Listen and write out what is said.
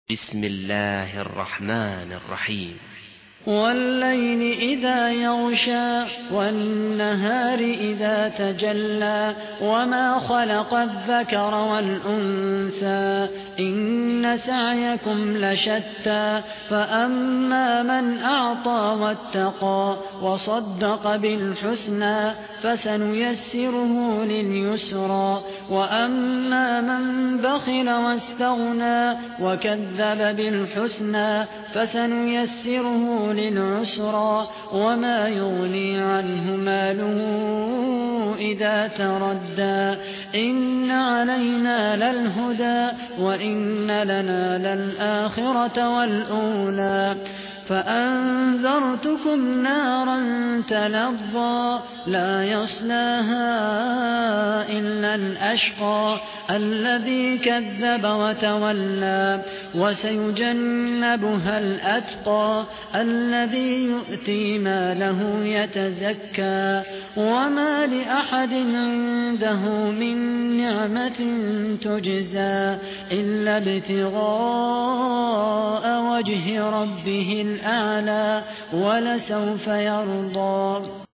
بسم الله الرحمن الرحيم. والليل إذا يغشى والنهار إذا تجلى وما خلق الذكر والأنثى إن سعيكم لشتى فأما من أعطى واتقى وصدق بالحسنى فسنيسره لليسرى وأما من بخل واستغنى وكذب بالحسنى فسنيسره للعسرى وما يغني عنه ماله إذا تردى إن علينا للهدى وإن لنا للآخرة والأولى فأنذرتكم نارا تلظى لا يصلاها إلا الأشقى الذي كذب وتولى وسيجنبها الأتقى الذي يؤتي ماله يتزكى وما لأحد عنده من نعمة تجزى إلا ابتغاء وجه ربه الأعلى ولسوف يرضى.